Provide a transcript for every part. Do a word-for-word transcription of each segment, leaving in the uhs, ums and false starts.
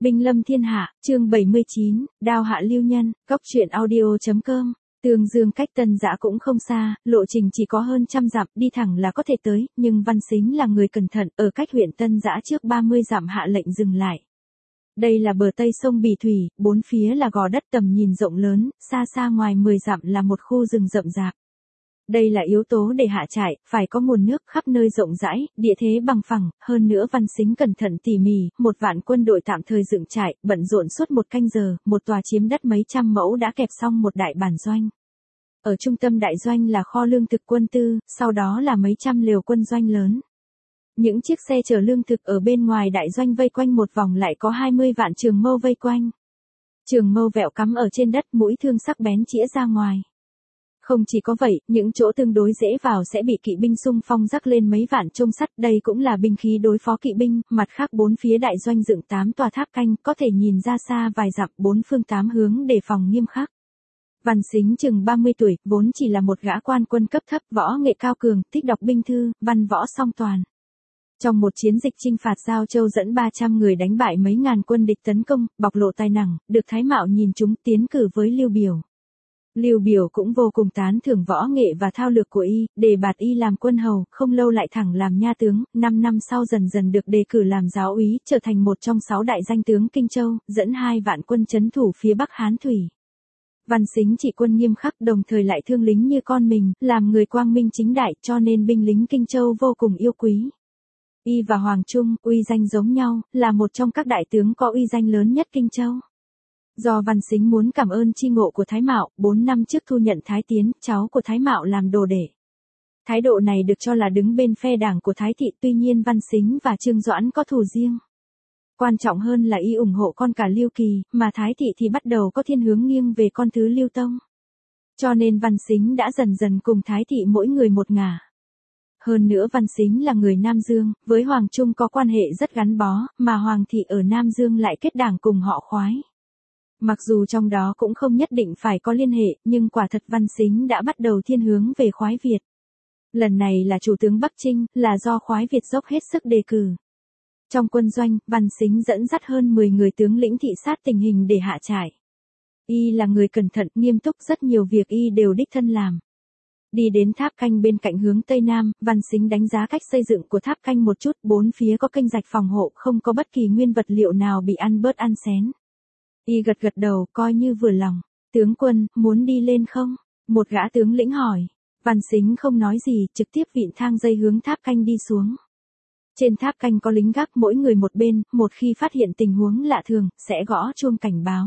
Binh lâm thiên hạ, chương bảy mươi chín, đao hạ lưu nhân, cóc truyện audio chấm com. Tương Dương cách Tân Dã cũng không xa, lộ trình chỉ có hơn trăm dặm, đi thẳng là có thể tới, nhưng Văn Sính là người cẩn thận, ở cách huyện Tân Dã trước ba mươi dặm hạ lệnh dừng lại. Đây là bờ tây sông Bì Thủy, bốn phía là gò đất tầm nhìn rộng lớn, xa xa ngoài mười dặm là một khu rừng rậm rạp. Đây là yếu tố để hạ trại, phải có nguồn nước khắp nơi rộng rãi, địa thế bằng phẳng, hơn nữa Văn Sính cẩn thận tỉ mỉ, một vạn quân đội tạm thời dựng trại, bận rộn suốt một canh giờ, một tòa chiếm đất mấy trăm mẫu đã kẹp xong một đại bản doanh. Ở trung tâm đại doanh là kho lương thực quân tư, sau đó là mấy trăm lều quân doanh lớn. Những chiếc xe chở lương thực ở bên ngoài đại doanh vây quanh một vòng lại có hai mươi vạn trường mâu vây quanh. Trường mâu vẹo cắm ở trên đất, mũi thương sắc bén chĩa ra ngoài. Không chỉ có vậy, những chỗ tương đối dễ vào sẽ bị kỵ binh xung phong rắc lên mấy vạn chông sắt, đây cũng là binh khí đối phó kỵ binh, mặt khác bốn phía đại doanh dựng tám tòa tháp canh, có thể nhìn ra xa vài dặm, bốn phương tám hướng đề phòng nghiêm khắc. Văn Sính chừng ba mươi tuổi, vốn chỉ là một gã quan quân cấp thấp, võ nghệ cao cường, thích đọc binh thư, văn võ song toàn. Trong một chiến dịch chinh phạt Giao Châu dẫn ba trăm người đánh bại mấy ngàn quân địch tấn công, bộc lộ tài năng, được Thái Mạo nhìn chúng tiến cử với Lưu Biểu. Lưu Biểu cũng vô cùng tán thưởng võ nghệ và thao lược của y, đề bạt y làm quân hầu, không lâu lại thẳng làm nha tướng, năm năm sau dần dần được đề cử làm giáo úy, trở thành một trong sáu đại danh tướng Kinh Châu, dẫn hai vạn quân trấn thủ phía Bắc Hán Thủy. Văn Sính trị quân nghiêm khắc, đồng thời lại thương lính như con mình, làm người quang minh chính đại, cho nên binh lính Kinh Châu vô cùng yêu quý. Y và Hoàng Trung, uy danh giống nhau, là một trong các đại tướng có uy danh lớn nhất Kinh Châu. Do Văn Sính muốn cảm ơn chi ngộ của Thái Mạo, bốn năm trước thu nhận Thái Tiến, cháu của Thái Mạo làm đồ đệ. Thái độ này được cho là đứng bên phe đảng của Thái Thị, tuy nhiên Văn Sính và Trương Doãn có thù riêng. Quan trọng hơn là y ủng hộ con cả Lưu Kỳ, mà Thái Thị thì bắt đầu có thiên hướng nghiêng về con thứ Lưu Tông. Cho nên Văn Sính đã dần dần cùng Thái Thị mỗi người một ngả. Hơn nữa Văn Sính là người Nam Dương, với Hoàng Trung có quan hệ rất gắn bó, mà Hoàng Thị ở Nam Dương lại kết đảng cùng họ Khoái. Mặc dù trong đó cũng không nhất định phải có liên hệ, nhưng quả thật Văn Sính đã bắt đầu thiên hướng về Khoái Việt. Lần này là chủ tướng Bắc Trinh, là do Khoái Việt dốc hết sức đề cử. Trong quân doanh, Văn Sính dẫn dắt hơn mười người tướng lĩnh thị sát tình hình để hạ trại. Y là người cẩn thận, nghiêm túc, rất nhiều việc y đều đích thân làm. Đi đến tháp canh bên cạnh hướng Tây Nam, Văn Sính đánh giá cách xây dựng của tháp canh một chút, bốn phía có kênh rạch phòng hộ, không có bất kỳ nguyên vật liệu nào bị ăn bớt ăn xén. Y gật gật đầu, coi như vừa lòng. Tướng quân, muốn đi lên không? Một gã tướng lĩnh hỏi. Văn Sính không nói gì, trực tiếp vịn thang dây hướng tháp canh đi xuống. Trên tháp canh có lính gác mỗi người một bên, một khi phát hiện tình huống lạ thường, sẽ gõ chuông cảnh báo.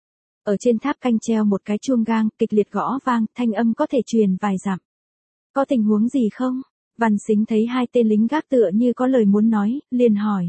Ở trên tháp canh treo một cái chuông gang, kịch liệt gõ vang, thanh âm có thể truyền vài dặm. Có tình huống gì không? Văn Sính thấy hai tên lính gác tựa như có lời muốn nói, liền hỏi.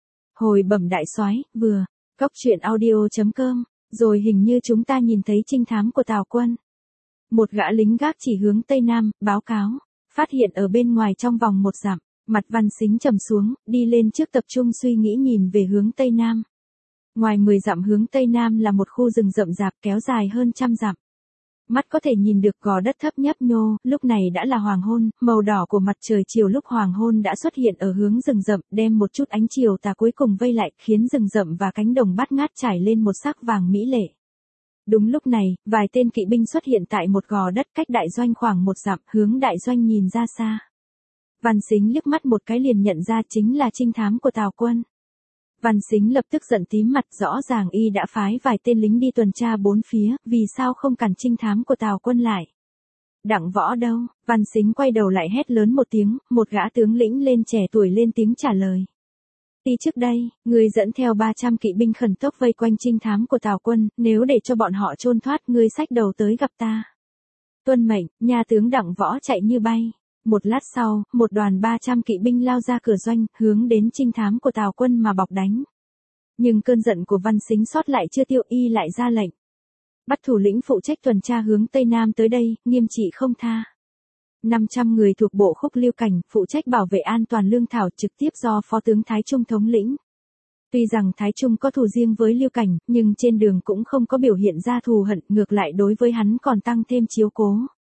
Hồi bẩm đại soái, vừa, cóc truyện audio chấm com, rồi hình như chúng ta nhìn thấy trinh thám của Tào quân. Một gã lính gác chỉ hướng Tây Nam, báo cáo, phát hiện ở bên ngoài trong vòng một dặm. Mặt Văn Sính trầm xuống, đi lên trước tập trung suy nghĩ nhìn về hướng Tây Nam. Ngoài mười dặm hướng Tây Nam là một khu rừng rậm rạp kéo dài hơn trăm dặm. Mắt có thể nhìn được gò đất thấp nhấp nhô, lúc này đã là hoàng hôn, màu đỏ của mặt trời chiều lúc hoàng hôn đã xuất hiện ở hướng rừng rậm, đem một chút ánh chiều tà cuối cùng vây lại, khiến rừng rậm và cánh đồng bát ngát trải lên một sắc vàng mỹ lệ. Đúng lúc này, vài tên kỵ binh xuất hiện tại một gò đất cách đại doanh khoảng một dặm, hướng đại doanh nhìn ra xa. Văn Sính liếc mắt một cái liền nhận ra chính là trinh thám của Tào quân. Văn Sính lập tức giận tím mặt, rõ ràng y đã phái vài tên lính đi tuần tra bốn phía, vì sao không cản trinh thám của Tào quân lại. Đặng Võ đâu? Văn Sính quay đầu lại hét lớn một tiếng, một gã tướng lĩnh lên trẻ tuổi lên tiếng trả lời. Đi trước đây, ngươi dẫn theo ba trăm kỵ binh khẩn tốc vây quanh trinh thám của Tào quân, nếu để cho bọn họ trôn thoát, ngươi xách đầu tới gặp ta. Tuân mệnh, nha tướng Đặng Võ chạy như bay. Một lát sau, một đoàn ba trăm kỵ binh lao ra cửa doanh, hướng đến trinh thám của Tào quân mà bọc đánh. Nhưng cơn giận của Văn Sính sót lại chưa tiêu, y lại ra lệnh. Bắt thủ lĩnh phụ trách tuần tra hướng Tây Nam tới đây, nghiêm trị không tha. năm trăm người thuộc bộ khúc Lưu Cảnh, phụ trách bảo vệ an toàn lương thảo trực tiếp do Phó tướng Thái Trung thống lĩnh. Tuy rằng Thái Trung có thù riêng với Lưu Cảnh, nhưng trên đường cũng không có biểu hiện ra thù hận, ngược lại đối với hắn còn tăng thêm chiếu cố.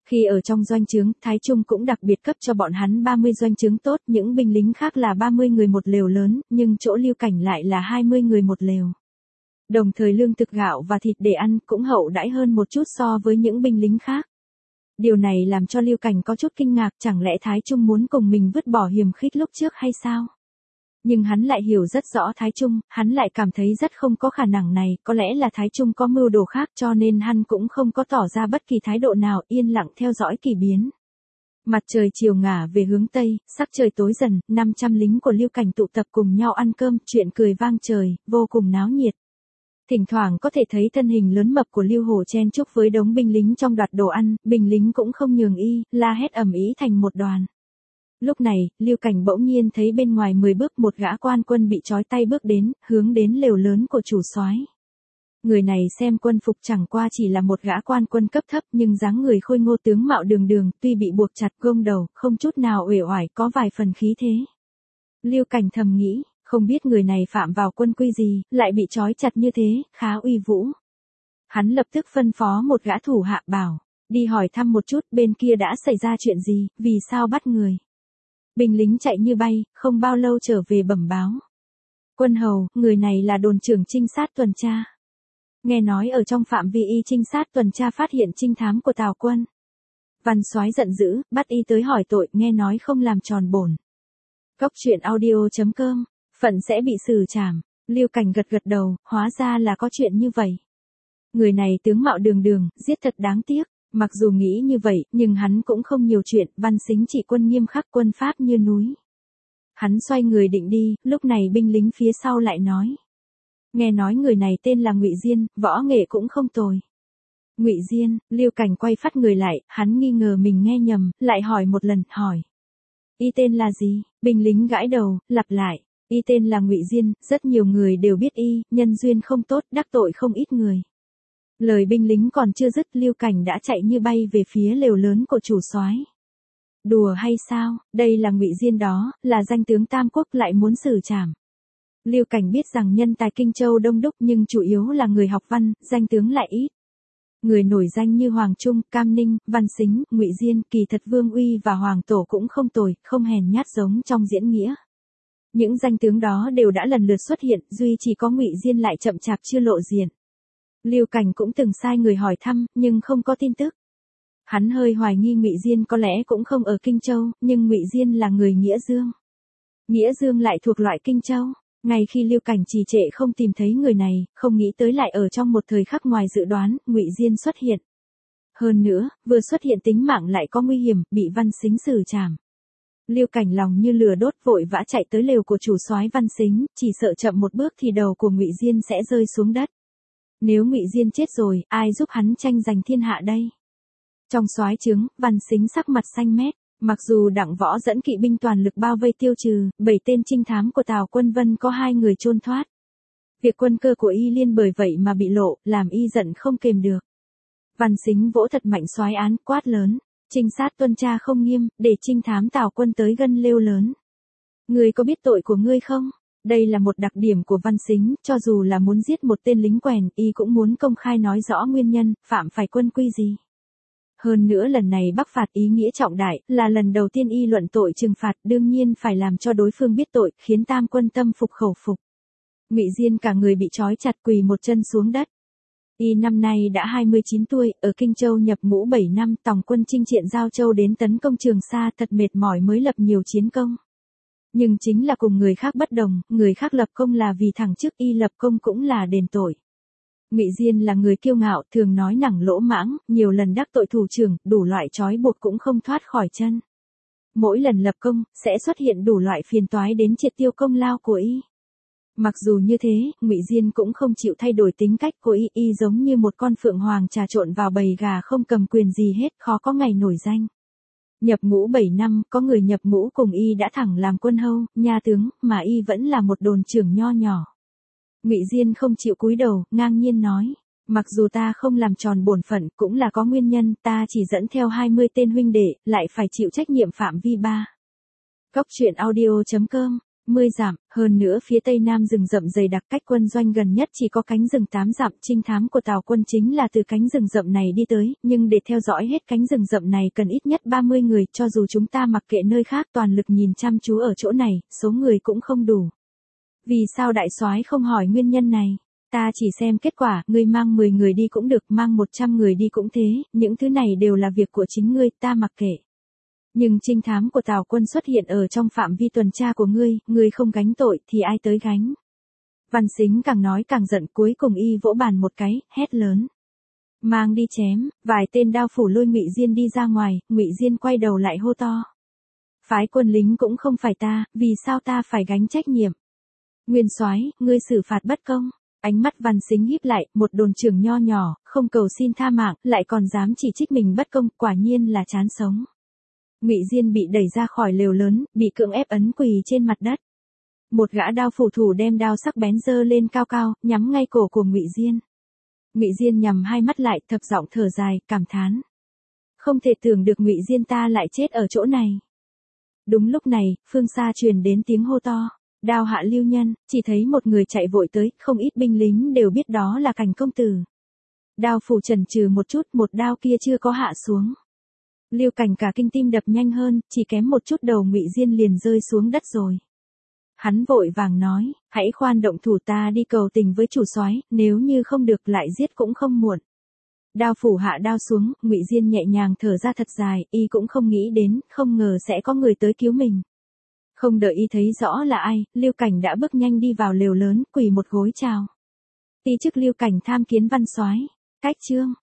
Khi ở trong doanh trướng, Thái Trung cũng đặc biệt cấp cho bọn hắn ba mươi doanh trướng tốt, những binh lính khác là ba mươi người một lều lớn, nhưng chỗ Lưu Cảnh lại là hai mươi người một lều. Đồng thời lương thực gạo và thịt để ăn cũng hậu đãi hơn một chút so với những binh lính khác. Điều này làm cho Lưu Cảnh có chút kinh ngạc, chẳng lẽ Thái Trung muốn cùng mình vứt bỏ hiềm khích lúc trước hay sao? Nhưng hắn lại hiểu rất rõ Thái Trung, hắn lại cảm thấy rất không có khả năng này, có lẽ là Thái Trung có mưu đồ khác cho nên hắn cũng không có tỏ ra bất kỳ thái độ nào, yên lặng theo dõi kỳ biến. Mặt trời chiều ngả về hướng Tây, sắc trời tối dần, năm trăm lính của Lưu Cảnh tụ tập cùng nhau ăn cơm, chuyện cười vang trời, vô cùng náo nhiệt. Thỉnh thoảng có thể thấy thân hình lớn mập của Lưu Hổ chen chúc với đống binh lính trong đoạt đồ ăn, binh lính cũng không nhường y, la hét ầm ĩ thành một đoàn. Lúc này, Lưu Cảnh bỗng nhiên thấy bên ngoài mười bước một gã quan quân bị trói tay bước đến, hướng đến lều lớn của chủ soái. Người này xem quân phục chẳng qua chỉ là một gã quan quân cấp thấp nhưng dáng người khôi ngô tướng mạo đường đường, tuy bị buộc chặt gông đầu, không chút nào uể oải, có vài phần khí thế. Lưu Cảnh thầm nghĩ, không biết người này phạm vào quân quy gì, lại bị trói chặt như thế, khá uy vũ. Hắn lập tức phân phó một gã thủ hạ bảo, đi hỏi thăm một chút bên kia đã xảy ra chuyện gì, vì sao bắt người. Binh lính chạy như bay, không bao lâu trở về bẩm báo. Quân hầu, người này là đồn trưởng trinh sát tuần tra. Nghe nói ở trong phạm vi y trinh sát tuần tra phát hiện trinh thám của Tào quân. Văn soái giận dữ, bắt y tới hỏi tội, nghe nói không làm tròn bổn. Cốc truyện audio chấm com, phận sẽ bị xử trảm. Lưu Cảnh gật gật đầu, hóa ra là có chuyện như vậy. Người này tướng mạo đường đường, giết thật đáng tiếc. Mặc dù nghĩ như vậy, nhưng hắn cũng không nhiều chuyện, Văn Sính chỉ quân nghiêm khắc, quân pháp như núi. Hắn xoay người định đi, lúc này binh lính phía sau lại nói. Nghe nói người này tên là Ngụy Diên, võ nghệ cũng không tồi. Ngụy Diên, Lưu Cảnh quay phát người lại, hắn nghi ngờ mình nghe nhầm, lại hỏi một lần, hỏi. Y tên là gì? Binh lính gãi đầu, lặp lại. Y tên là Ngụy Diên, rất nhiều người đều biết y, nhân duyên không tốt, đắc tội không ít người. Lời binh lính còn chưa dứt, Lưu Cảnh đã chạy như bay về phía lều lớn của chủ soái. Đùa hay sao, đây là Ngụy Diên đó, là danh tướng Tam Quốc lại muốn xử trảm. Lưu Cảnh biết rằng nhân tài Kinh Châu đông đúc nhưng chủ yếu là người học văn, danh tướng lại ít. Người nổi danh như Hoàng Trung, Cam Ninh, Văn Sính, Ngụy Diên, kỳ thật Vương Uy và Hoàng Tổ cũng không tồi, không hèn nhát giống trong diễn nghĩa. Những danh tướng đó đều đã lần lượt xuất hiện, duy chỉ có Ngụy Diên lại chậm chạp chưa lộ diện. Lưu Cảnh cũng từng sai người hỏi thăm, nhưng không có tin tức. Hắn hơi hoài nghi Ngụy Diên có lẽ cũng không ở Kinh Châu, nhưng Ngụy Diên là người Nghĩa Dương. Nghĩa Dương lại thuộc loại Kinh Châu. Ngay khi Lưu Cảnh trì trệ không tìm thấy người này, không nghĩ tới lại ở trong một thời khắc ngoài dự đoán, Ngụy Diên xuất hiện. Hơn nữa, vừa xuất hiện tính mạng lại có nguy hiểm, bị Văn Sính xử trảm. Lưu Cảnh lòng như lửa đốt, vội vã chạy tới lều của chủ soái Văn Sính, chỉ sợ chậm một bước thì đầu của Ngụy Diên sẽ rơi xuống đất. Nếu Ngụy Diên chết rồi, ai giúp hắn tranh giành thiên hạ đây? Trong soái trướng, Văn Sính sắc mặt xanh mét, mặc dù Đặng Võ dẫn kỵ binh toàn lực bao vây tiêu trừ, bảy tên trinh thám của Tào Quân Vân có hai người trôn thoát. Việc quân cơ của y liên bởi vậy mà bị lộ, làm y giận không kềm được. Văn Sính vỗ thật mạnh soái án, quát lớn, trinh sát tuần tra không nghiêm, để trinh thám Tào Quân tới gân lêu lớn. Ngươi có biết tội của ngươi không? Đây là một đặc điểm của Văn Sính, cho dù là muốn giết một tên lính quèn, y cũng muốn công khai nói rõ nguyên nhân, phạm phải quân quy gì. Hơn nữa lần này bắc phạt ý nghĩa trọng đại, là lần đầu tiên y luận tội trừng phạt, đương nhiên phải làm cho đối phương biết tội, khiến Tam Quân tâm phục khẩu phục. Ngụy Diên cả người bị trói chặt quỳ một chân xuống đất. Y năm nay đã hai mươi chín tuổi, ở Kinh Châu nhập ngũ bảy năm, tòng quân chinh triện Giao Châu đến tấn công Trường Sa, thật mệt mỏi mới lập nhiều chiến công. Nhưng chính là cùng người khác bất đồng, người khác lập công là vì thằng trước, y lập công cũng là đền tội. Ngụy Diên là người kiêu ngạo, thường nói nẳng lỗ mãng, nhiều lần đắc tội thủ trưởng, đủ loại trói buộc cũng không thoát khỏi chân. Mỗi lần lập công, sẽ xuất hiện đủ loại phiền toái đến triệt tiêu công lao của y. Mặc dù như thế, Ngụy Diên cũng không chịu thay đổi tính cách của y, y giống như một con phượng hoàng trà trộn vào bầy gà không cầm quyền gì hết, khó có ngày nổi danh. Nhập ngũ bảy năm, có người nhập ngũ cùng y đã thẳng làm quân hâu, nha tướng, mà y vẫn là một đồn trưởng nho nhỏ. Ngụy Diên không chịu cúi đầu, ngang nhiên nói, mặc dù ta không làm tròn bổn phận, cũng là có nguyên nhân, ta chỉ dẫn theo hai mươi tên huynh đệ, lại phải chịu trách nhiệm phạm vi ba. Cốc truyện audio chấm com Mười dặm, hơn nữa phía tây nam rừng rậm dày đặc, cách quân doanh gần nhất chỉ có cánh rừng tám dặm, trinh thám của Tào quân chính là từ cánh rừng rậm này đi tới, nhưng để theo dõi hết cánh rừng rậm này cần ít nhất ba mươi người, cho dù chúng ta mặc kệ nơi khác toàn lực nhìn chăm chú ở chỗ này, số người cũng không đủ. Vì sao đại soái không hỏi nguyên nhân này? Ta chỉ xem kết quả, ngươi mang mười người đi cũng được, mang một trăm người đi cũng thế, những thứ này đều là việc của chính ngươi, ta mặc kệ. Nhưng trinh thám của Tào quân xuất hiện ở trong phạm vi tuần tra của ngươi, ngươi không gánh tội thì ai tới gánh? Văn Sính càng nói càng giận, cuối cùng y vỗ bàn một cái, hét lớn. Mang đi chém, vài tên đao phủ lôi Ngụy Diên đi ra ngoài, Ngụy Diên quay đầu lại hô to. Phái quân lính cũng không phải ta, vì sao ta phải gánh trách nhiệm? Nguyên soái, ngươi xử phạt bất công. Ánh mắt Văn Sính híp lại, một đồn trưởng nho nhỏ, không cầu xin tha mạng, lại còn dám chỉ trích mình bất công, quả nhiên là chán sống. Ngụy Diên bị đẩy ra khỏi lều lớn, bị cưỡng ép ấn quỳ trên mặt đất. Một gã đao phủ thủ đem đao sắc bén giơ lên cao cao, nhắm ngay cổ của Ngụy Diên. Ngụy Diên nhắm hai mắt lại, thấp giọng thở dài, cảm thán. Không thể tưởng được Ngụy Diên ta lại chết ở chỗ này. Đúng lúc này, phương xa truyền đến tiếng hô to. Đao hạ lưu nhân, chỉ thấy một người chạy vội tới, không ít binh lính đều biết đó là Cảnh công tử. Đao phủ chần chừ một chút, một đao kia chưa có hạ xuống. Lưu Cảnh cả kinh tim đập nhanh hơn, chỉ kém một chút đầu Ngụy Diên liền rơi xuống đất rồi. Hắn vội vàng nói, hãy khoan động thủ, ta đi cầu tình với chủ soái, nếu như không được lại giết cũng không muộn. Đao phủ hạ đao xuống, Ngụy Diên nhẹ nhàng thở ra thật dài, y cũng không nghĩ đến, không ngờ sẽ có người tới cứu mình. Không đợi y thấy rõ là ai, Lưu Cảnh đã bước nhanh đi vào lều lớn, quỳ một gối chào. Ti chức Lưu Cảnh tham kiến Văn soái. Cách chương